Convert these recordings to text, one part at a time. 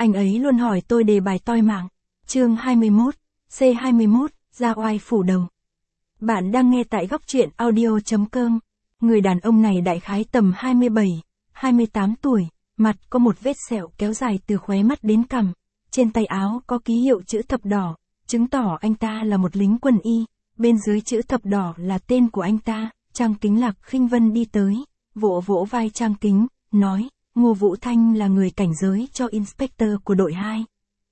Anh ấy luôn hỏi tôi đề bài toi mạng. Chương 21, C21, ra oai phủ đầu. Bạn đang nghe tại góc truyện audio.com. Người đàn ông này đại khái tầm 27, 28 tuổi, mặt có một vết sẹo kéo dài từ khóe mắt đến cằm, trên tay áo có ký hiệu chữ thập đỏ, chứng tỏ anh ta là một lính quân y, bên dưới chữ thập đỏ là tên của anh ta. Trang Kính Lạc Khinh Vân đi tới, vỗ vỗ vai Trang Kính, nói, Ngô Vũ Thanh là người cảnh giới cho Inspector của đội 2.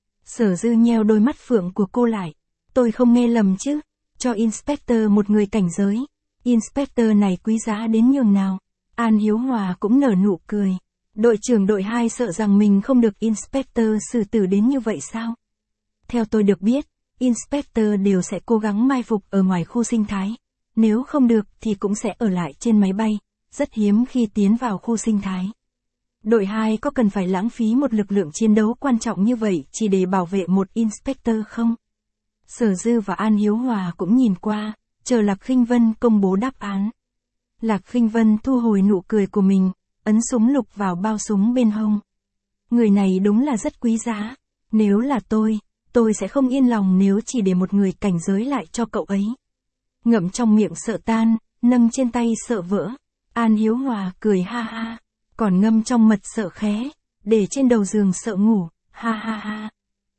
Sở Dư nheo đôi mắt phượng của cô lại, tôi không nghe lầm chứ, cho Inspector một người cảnh giới, Inspector này quý giá đến nhường nào. An Hiếu Hòa cũng nở nụ cười, đội trưởng đội 2 sợ rằng mình không được Inspector xử tử đến như vậy sao? Theo tôi được biết, Inspector đều sẽ cố gắng mai phục ở ngoài khu sinh thái, nếu không được thì cũng sẽ ở lại trên máy bay, rất hiếm khi tiến vào khu sinh thái. Đội 2 có cần phải lãng phí một lực lượng chiến đấu quan trọng như vậy chỉ để bảo vệ một Inspector không? Sở Dư và An Hiếu Hòa cũng nhìn qua, chờ Lạc Khinh Vân công bố đáp án. Lạc Khinh Vân thu hồi nụ cười của mình, ấn súng lục vào bao súng bên hông. Người này đúng là rất quý giá, nếu là tôi sẽ không yên lòng nếu chỉ để một người cảnh giới lại cho cậu ấy. Ngậm trong miệng sợ tan, nâng trên tay sợ vỡ. An Hiếu Hòa cười ha ha, còn ngâm trong mật sợ khé, để trên đầu giường sợ ngủ, ha ha ha.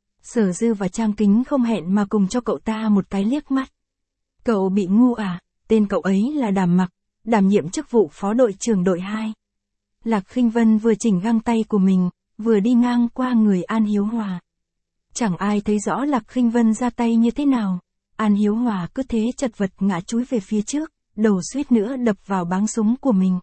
Sở Dư và Trang Kính không hẹn mà cùng cho cậu ta một cái liếc mắt. Cậu bị ngu à, tên cậu ấy là Đàm Mặc, đảm nhiệm chức vụ phó đội trưởng đội 2. Lạc Khinh Vân vừa chỉnh găng tay của mình, vừa đi ngang qua người An Hiếu Hòa. Chẳng ai thấy rõ Lạc Khinh Vân ra tay như thế nào. An Hiếu Hòa cứ thế chật vật ngã chúi về phía trước, đầu suýt nữa đập vào báng súng của mình.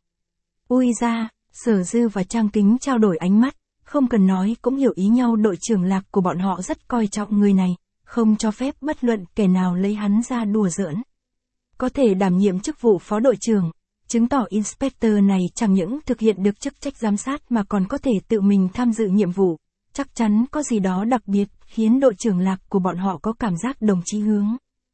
Ui ra, Sở Dư và Trang Kính trao đổi ánh mắt, không cần nói cũng hiểu ý nhau. Đội trưởng Lạc của bọn họ rất coi trọng người này, không cho phép bất luận kẻ nào lấy hắn ra đùa giỡn. Có thể đảm nhiệm chức vụ phó đội trưởng, chứng tỏ Inspector này chẳng những thực hiện được chức trách giám sát mà còn có thể tự mình tham dự nhiệm vụ. Chắc chắn có gì đó đặc biệt khiến đội trưởng Lạc của bọn họ có cảm giác đồng chí hướng.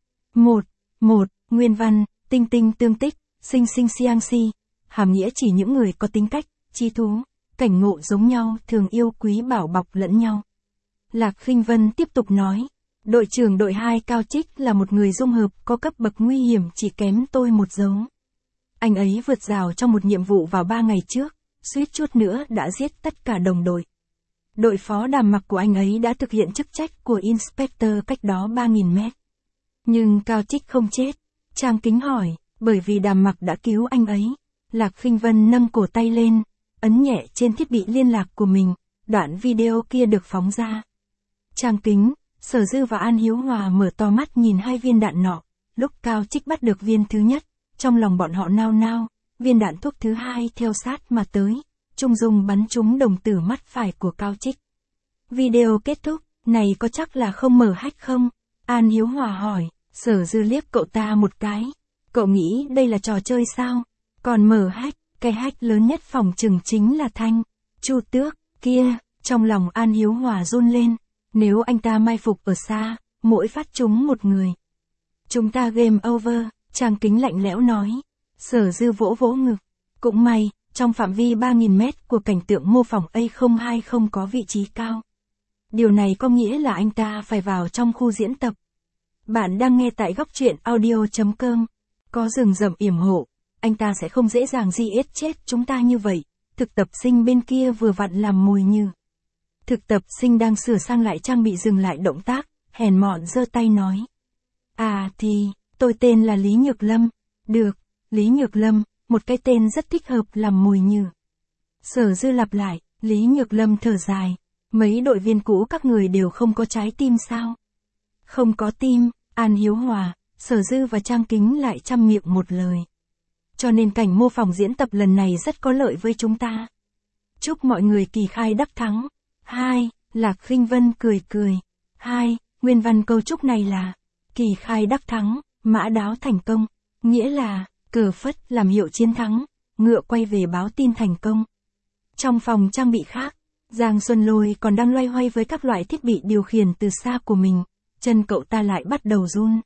1. Nguyên văn, tinh tinh tương tích, sinh sinh siang si. Hàm nghĩa chỉ những người có tính cách, chi thú, cảnh ngộ giống nhau thường yêu quý bảo bọc lẫn nhau. Lạc Khinh Vân tiếp tục nói, đội trưởng đội 2 Cao Trích là một người dung hợp có cấp bậc nguy hiểm chỉ kém tôi một dấu. Anh ấy vượt rào trong một nhiệm vụ vào 3 ngày trước, suýt chút nữa đã giết tất cả đồng đội. Đội phó Đàm Mặc của anh ấy đã thực hiện chức trách của Inspector cách đó 3.000 mét. Nhưng Cao Trích không chết. Trang Kính hỏi, bởi vì Đàm Mặc đã cứu anh ấy. Lạc Khinh Vân nâng cổ tay lên, ấn nhẹ trên thiết bị liên lạc của mình, đoạn video kia được phóng ra. Trang Kính, Sở Dư và An Hiếu Hòa mở to mắt nhìn hai viên đạn nọ. Lúc Cao Trích bắt được viên thứ nhất, trong lòng bọn họ nao nao, viên đạn thuốc thứ hai theo sát mà tới, trung dung bắn trúng đồng tử mắt phải của Cao Trích. Video kết thúc, này có chắc là không mở hack không? An Hiếu Hòa hỏi. Sở Dư liếc cậu ta một cái. Cậu nghĩ đây là trò chơi sao? Còn mở hack, cái hack lớn nhất phòng chừng chính là Thanh Chu Tước kia. Trong lòng An Hiếu Hòa run lên. Nếu anh ta mai phục ở xa, mỗi phát trúng một người, chúng ta game over. Trang Kính lạnh lẽo nói. Sở Dư vỗ vỗ ngực. Cũng may, trong phạm vi 3.000 mét của cảnh tượng mô phỏng A02 không có vị trí cao. Điều này có nghĩa là anh ta phải vào trong khu diễn tập. Bạn đang nghe tại góc truyện audio.com. Có rừng rậm yểm hộ, anh ta sẽ không dễ dàng giết chết chúng ta như vậy. Thực tập sinh bên kia vừa vặn làm mồi nhử. Thực tập sinh đang sửa sang lại trang bị dừng lại động tác, hèn mọn giơ tay nói. À thì, tôi tên là Lý Nhược Lâm. Được, Lý Nhược Lâm, một cái tên rất thích hợp làm mồi nhử. Sở Dư lặp lại, Lý Nhược Lâm thở dài. Mấy đội viên cũ các người đều không có trái tim sao? Không có tim. An Hiếu Hòa, Sở Dư và Trang Kính lại chăm miệng một lời. Cho nên cảnh mô phỏng diễn tập lần này rất có lợi với chúng ta. Chúc mọi người kỳ khai đắc thắng. 2. Lạc Khinh Vân cười cười. 2. Nguyên văn câu chúc này là kỳ khai đắc thắng, mã đáo thành công. Nghĩa là, cờ phất làm hiệu chiến thắng, ngựa quay về báo tin thành công. Trong phòng trang bị khác, Giang Xuân Lôi còn đang loay hoay với các loại thiết bị điều khiển từ xa của mình. Chân cậu ta lại bắt đầu run.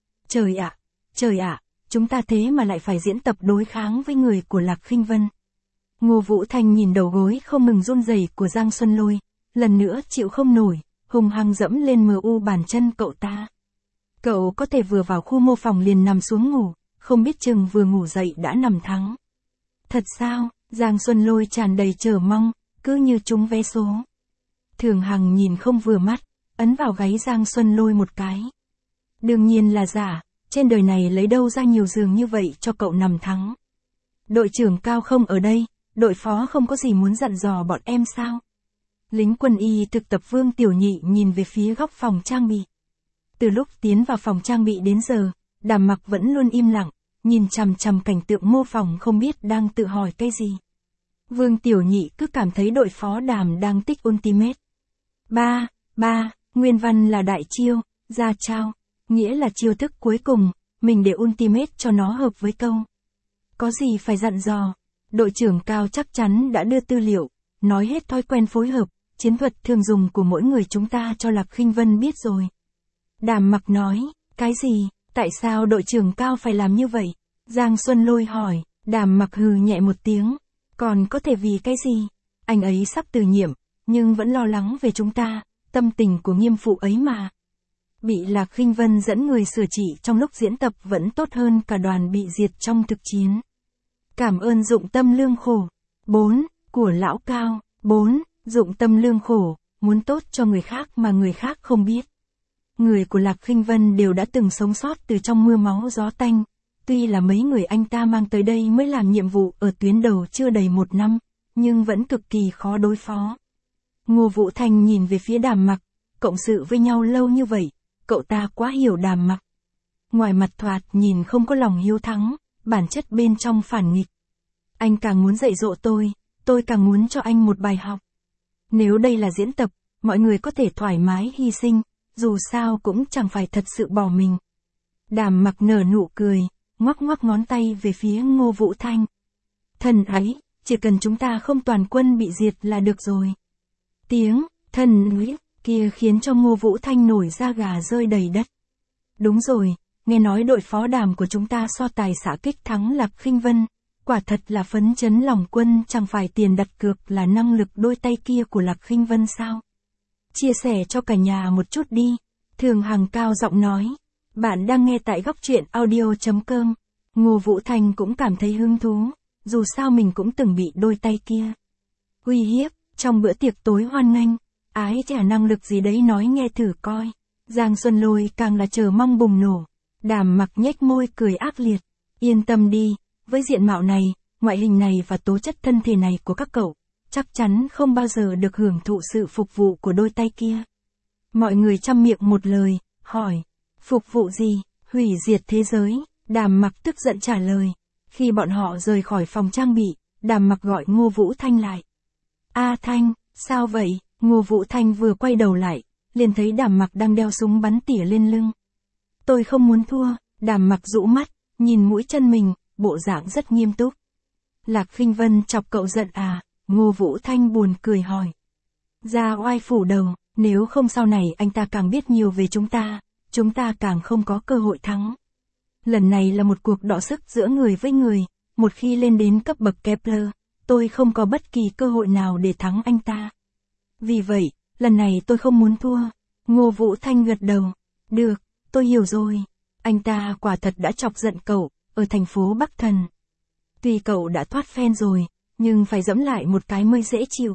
Trời ạ, chúng ta thế mà lại phải diễn tập đối kháng với người của Lạc Khinh Vân. Ngô Vũ Thanh nhìn đầu gối không ngừng run rẩy của Giang Xuân Lôi, lần nữa chịu không nổi, hung hăng dẫm lên MU bàn chân cậu ta. Cậu có thể vừa vào khu mô phỏng liền nằm xuống ngủ, không biết chừng vừa ngủ dậy đã nằm thắng. Thật sao? Giang Xuân Lôi tràn đầy chờ mong, cứ như trúng vé số. Thường Hằng nhìn không vừa mắt, ấn vào gáy Giang Xuân Lôi một cái. Đương nhiên là giả, trên đời này lấy đâu ra nhiều giường như vậy cho cậu nằm thắng. Đội trưởng Cao không ở đây, đội phó không có gì muốn dặn dò bọn em sao? Lính quân y thực tập Vương Tiểu Nhị nhìn về phía góc phòng trang bị. Từ lúc tiến vào phòng trang bị đến giờ, Đàm Mặc vẫn luôn im lặng, nhìn chằm chằm cảnh tượng mô phỏng không biết đang tự hỏi cái gì. Vương Tiểu Nhị cứ cảm thấy đội phó Đàm đang tích ultimate. Ba, nguyên văn là đại chiêu, ra trao, nghĩa là chiêu thức cuối cùng, mình để ultimate cho nó hợp với câu. Có gì phải dặn dò, đội trưởng Cao chắc chắn đã đưa tư liệu, nói hết thói quen phối hợp, chiến thuật thường dùng của mỗi người chúng ta cho Lạc Khinh Vân biết rồi. Đàm Mặc nói, cái gì, tại sao đội trưởng Cao phải làm như vậy? Giang Xuân Lôi hỏi, Đàm Mặc hừ nhẹ một tiếng, còn có thể vì cái gì? Anh ấy sắp từ nhiệm, nhưng vẫn lo lắng về chúng ta, tâm tình của nghiêm phụ ấy mà. Bị Lạc Khinh Vân dẫn người sửa chỉ trong lúc diễn tập vẫn tốt hơn cả đoàn bị diệt trong thực chiến. Cảm ơn dụng tâm lương khổ. 4. Của lão Cao. 4. Dụng tâm lương khổ, muốn tốt cho người khác mà người khác không biết. Người của Lạc Khinh Vân đều đã từng sống sót từ trong mưa máu gió tanh. Tuy là mấy người anh ta mang tới đây mới làm nhiệm vụ ở tuyến đầu chưa đầy 1 năm, nhưng vẫn cực kỳ khó đối phó. Ngô Vũ Thanh nhìn về phía Đàm Mặc, cộng sự với nhau lâu như vậy, cậu ta quá hiểu Đàm Mặc. Ngoài mặt thoạt nhìn không có lòng hiếu thắng, bản chất bên trong phản nghịch. Anh càng muốn dạy dỗ tôi càng muốn cho anh một bài học. Nếu đây là diễn tập, mọi người có thể thoải mái hy sinh, dù sao cũng chẳng phải thật sự bỏ mình. Đàm Mặc nở nụ cười, ngoắc ngoắc ngón tay về phía Ngô Vũ Thanh. Thần ấy, chỉ cần chúng ta không toàn quân bị diệt là được rồi. Tiếng thần ấy kia khiến cho Ngô Vũ Thanh nổi da gà rơi đầy đất. Đúng rồi, nghe nói đội phó Đàm của chúng ta so tài xạ kích thắng Lạc Khinh Vân, quả thật là phấn chấn lòng quân, chẳng phải tiền đặt cược là năng lực đôi tay kia của Lạc Khinh Vân sao? Chia sẻ cho cả nhà một chút đi. Thường Hằng cao giọng nói. Bạn đang nghe tại góc truyện audio.com. Ngô Vũ Thanh cũng cảm thấy hứng thú, dù sao mình cũng từng bị đôi tay kia uy hiếp, trong bữa tiệc tối hoan nghênh. Ái chả năng lực gì đấy nói nghe thử coi. Giang Xuân Lôi càng là chờ mong bùng nổ. Đàm Mặc nhếch môi cười ác liệt. Yên tâm đi, với diện mạo này, ngoại hình này và tố chất thân thể này của các cậu, chắc chắn không bao giờ được hưởng thụ sự phục vụ của đôi tay kia. Mọi người chăm miệng một lời, hỏi, phục vụ gì, hủy diệt thế giới? Đàm Mặc tức giận trả lời. Khi bọn họ rời khỏi phòng trang bị, Đàm Mặc gọi Ngô Vũ Thanh lại. A Thanh, sao vậy? Ngô Vũ Thanh vừa quay đầu lại, liền thấy Đàm Mặc đang đeo súng bắn tỉa lên lưng. Tôi không muốn thua. Đàm Mặc rũ mắt, nhìn mũi chân mình, bộ dạng rất nghiêm túc. Lạc Khinh Vân chọc cậu giận à? Ngô Vũ Thanh buồn cười hỏi. Ra oai phủ đầu, nếu không sau này anh ta càng biết nhiều về chúng ta càng không có cơ hội thắng. Lần này là một cuộc đọ sức giữa người với người, một khi lên đến cấp bậc Kepler, tôi không có bất kỳ cơ hội nào để thắng anh ta. Vì vậy, lần này tôi không muốn thua. Ngô Vũ Thanh gật đầu. Được, tôi hiểu rồi. Anh ta quả thật đã chọc giận cậu, ở thành phố Bắc Thần. Tuy cậu đã thoát phen rồi, nhưng phải dẫm lại một cái mới dễ chịu.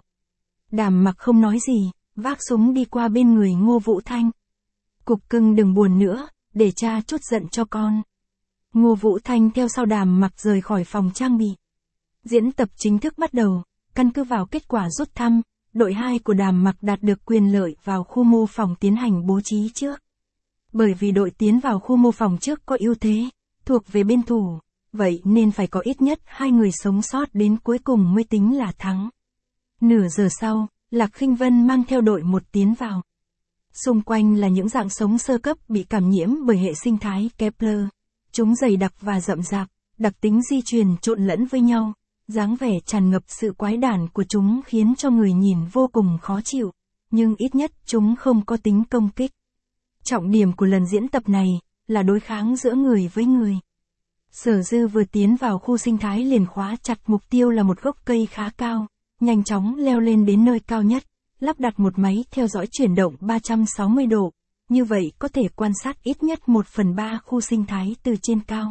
Đàm Mặc không nói gì, vác súng đi qua bên người Ngô Vũ Thanh. Cục cưng đừng buồn nữa, để cha chút giận cho con. Ngô Vũ Thanh theo sau Đàm Mặc rời khỏi phòng trang bị. Diễn tập chính thức bắt đầu, căn cứ vào kết quả rút thăm, đội 2 của Đàm Mặc đạt được quyền lợi vào khu mô phỏng tiến hành bố trí trước. Bởi vì đội tiến vào khu mô phỏng trước có ưu thế, thuộc về bên thủ, vậy nên phải có ít nhất 2 người sống sót đến cuối cùng mới tính là thắng. Nửa giờ sau, Lạc Khinh Vân mang theo đội 1 tiến vào. Xung quanh là những dạng sống sơ cấp bị cảm nhiễm bởi hệ sinh thái Kepler. Chúng dày đặc và rậm rạp, đặc tính di truyền trộn lẫn với nhau, dáng vẻ tràn ngập sự quái đản của chúng khiến cho người nhìn vô cùng khó chịu, nhưng ít nhất chúng không có tính công kích. Trọng điểm của lần diễn tập này là đối kháng giữa người với người. Sở Dư vừa tiến vào khu sinh thái liền khóa chặt mục tiêu là một gốc cây khá cao, nhanh chóng leo lên đến nơi cao nhất, lắp đặt một máy theo dõi chuyển động 360 độ, như vậy có thể quan sát ít nhất 1/3 khu sinh thái từ trên cao.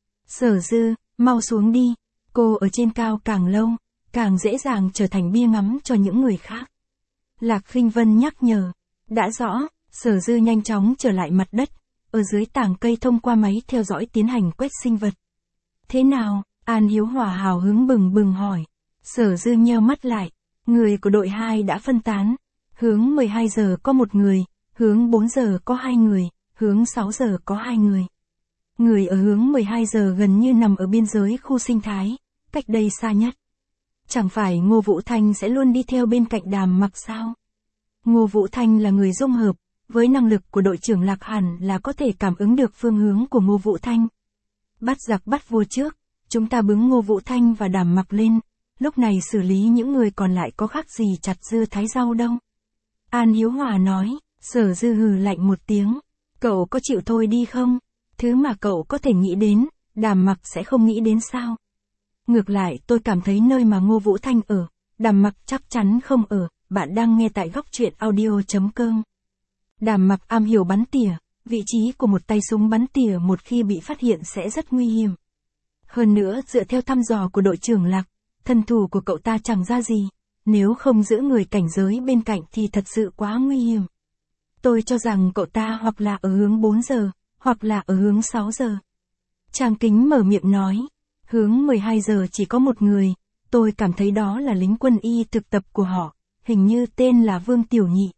Sở Dư, mau xuống đi, cô ở trên cao càng lâu, càng dễ dàng trở thành bia ngắm cho những người khác. Lạc Khinh Vân nhắc nhở. Đã rõ, Sở Dư nhanh chóng trở lại mặt đất, ở dưới tảng cây thông qua máy theo dõi tiến hành quét sinh vật. Thế nào? An Hiếu Hòa hào hứng bừng bừng hỏi. Sở Dư nheo mắt lại, người của đội 2 đã phân tán. Hướng 12 giờ có 1 người, hướng 4 giờ có 2 người, hướng 6 giờ có 2 người. Người ở hướng 12 giờ gần như nằm ở biên giới khu sinh thái, cách đây xa nhất. Chẳng phải Ngô Vũ Thanh sẽ luôn đi theo bên cạnh Đàm Mặc sao? Ngô Vũ Thanh là người dung hợp, với năng lực của đội trưởng Lạc hẳn là có thể cảm ứng được phương hướng của Ngô Vũ Thanh. Bắt giặc bắt vua trước, chúng ta bứng Ngô Vũ Thanh và Đàm Mặc lên, lúc này xử lý những người còn lại có khác gì chặt dưa thái rau đâu. An Hiếu Hòa nói. Sở Dư hừ lạnh một tiếng. Cậu có chịu thôi đi không? Thứ mà cậu có thể nghĩ đến, Đàm Mặc sẽ không nghĩ đến sao? Ngược lại tôi cảm thấy nơi mà Ngô Vũ Thanh ở, Đàm Mặc chắc chắn không ở. Bạn đang nghe tại góc truyện audio.com. Đàm Mặc am hiểu bắn tỉa, vị trí của một tay súng bắn tỉa một khi bị phát hiện sẽ rất nguy hiểm. Hơn nữa dựa theo thăm dò của đội trưởng Lạc, thân thủ của cậu ta chẳng ra gì, nếu không giữ người cảnh giới bên cạnh thì thật sự quá nguy hiểm. Tôi cho rằng cậu ta hoặc là ở hướng 4 giờ, hoặc là ở hướng 6 giờ. Trang Kính mở miệng nói, hướng 12 giờ chỉ có 1 người, tôi cảm thấy đó là lính quân y thực tập của họ, hình như tên là Vương Tiểu Nhị.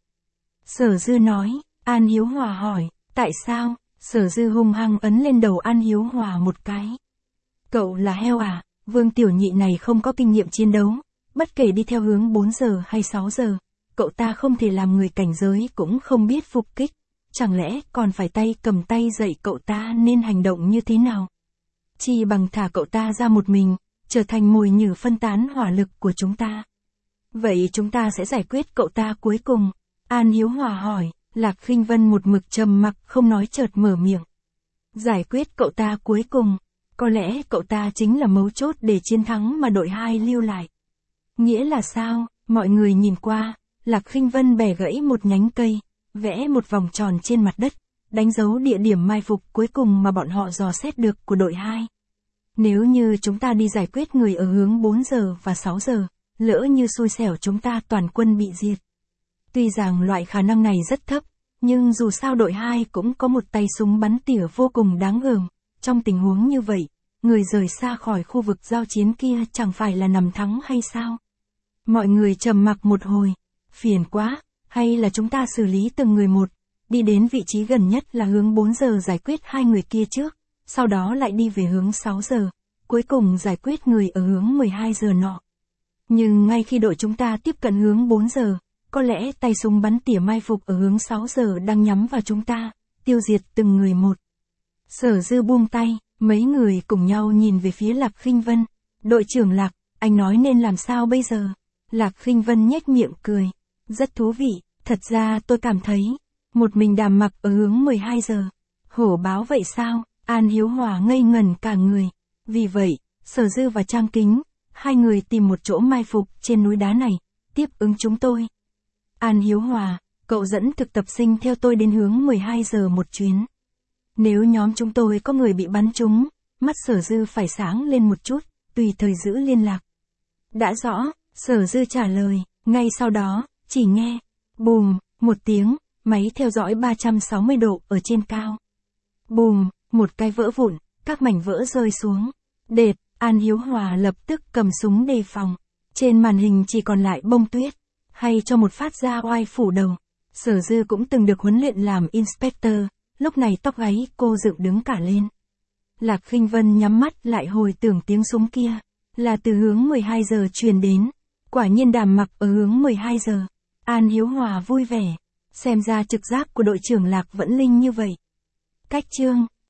Sở Dư nói. An Hiếu Hòa hỏi, tại sao? Sở Dư hung hăng ấn lên đầu An Hiếu Hòa một cái. Cậu là heo à? Vương Tiểu Nhị này không có kinh nghiệm chiến đấu, bất kể đi theo hướng 4 giờ hay 6 giờ, cậu ta không thể làm người cảnh giới cũng không biết phục kích, chẳng lẽ còn phải tay cầm tay dạy cậu ta nên hành động như thế nào? Chỉ bằng thả cậu ta ra một mình, trở thành mồi nhử phân tán hỏa lực của chúng ta. Vậy chúng ta sẽ giải quyết cậu ta cuối cùng? An Hiếu Hòa hỏi. Lạc Khinh Vân một mực trầm mặc không nói chợt mở miệng. Giải quyết cậu ta cuối cùng, có lẽ cậu ta chính là mấu chốt để chiến thắng mà đội 2 lưu lại. Nghĩa là sao? Mọi người nhìn qua, Lạc Khinh Vân bẻ gãy một nhánh cây, vẽ một vòng tròn trên mặt đất, đánh dấu địa điểm mai phục cuối cùng mà bọn họ dò xét được của đội 2. Nếu như chúng ta đi giải quyết người ở hướng 4 giờ và 6 giờ, lỡ như xui xẻo chúng ta toàn quân bị diệt. Tuy rằng loại khả năng này rất thấp, nhưng dù sao đội 2 cũng có một tay súng bắn tỉa vô cùng đáng gờm. Trong tình huống như vậy, người rời xa khỏi khu vực giao chiến kia chẳng phải là nằm thắng hay sao? Mọi người trầm mặc một hồi. Phiền quá, hay là chúng ta xử lý từng người một, đi đến vị trí gần nhất là hướng 4 giờ giải quyết 2 người kia trước, sau đó lại đi về hướng 6 giờ, cuối cùng giải quyết người ở hướng 12 giờ nọ. Nhưng ngay khi đội chúng ta tiếp cận hướng 4 giờ, có lẽ tay súng bắn tỉa mai phục ở hướng 6 giờ đang nhắm vào chúng ta, tiêu diệt từng người một. Sở Dư buông tay, mấy người cùng nhau nhìn về phía Lạc Khinh Vân. Đội trưởng Lạc, anh nói nên làm sao bây giờ? Lạc Khinh Vân nhếch miệng cười. Rất thú vị, thật ra tôi cảm thấy, một mình Đàm Mặc ở hướng 12 giờ. Hổ báo vậy sao? An Hiếu Hòa ngây ngẩn cả người. Vì vậy, Sở Dư và Trang Kính, hai người tìm một chỗ mai phục trên núi đá này, tiếp ứng chúng tôi. An Hiếu Hòa, cậu dẫn thực tập sinh theo tôi đến hướng 12 giờ một chuyến. Nếu nhóm chúng tôi có người bị bắn trúng, mắt Sở Dư phải sáng lên một chút, tùy thời giữ liên lạc. Đã rõ, Sở Dư trả lời, ngay sau đó, chỉ nghe, bùm, một tiếng, máy theo dõi 360 độ ở trên cao. Bùm, một cái vỡ vụn, các mảnh vỡ rơi xuống. Đệt, An Hiếu Hòa lập tức cầm súng đề phòng. Trên màn hình chỉ còn lại bông tuyết, hay cho một phát ra oai phủ đầu. Sở Dư cũng từng được huấn luyện làm inspector, lúc này tóc gáy cô dựng đứng cả lên. Lạc Khinh Vân nhắm mắt lại hồi tưởng tiếng súng kia, là từ hướng 12 giờ truyền đến. Quả nhiên Đàm Mặc ở hướng 12 giờ. An Hiếu Hòa vui vẻ, xem ra trực giác của đội trưởng Lạc vẫn linh như vậy. Cách chương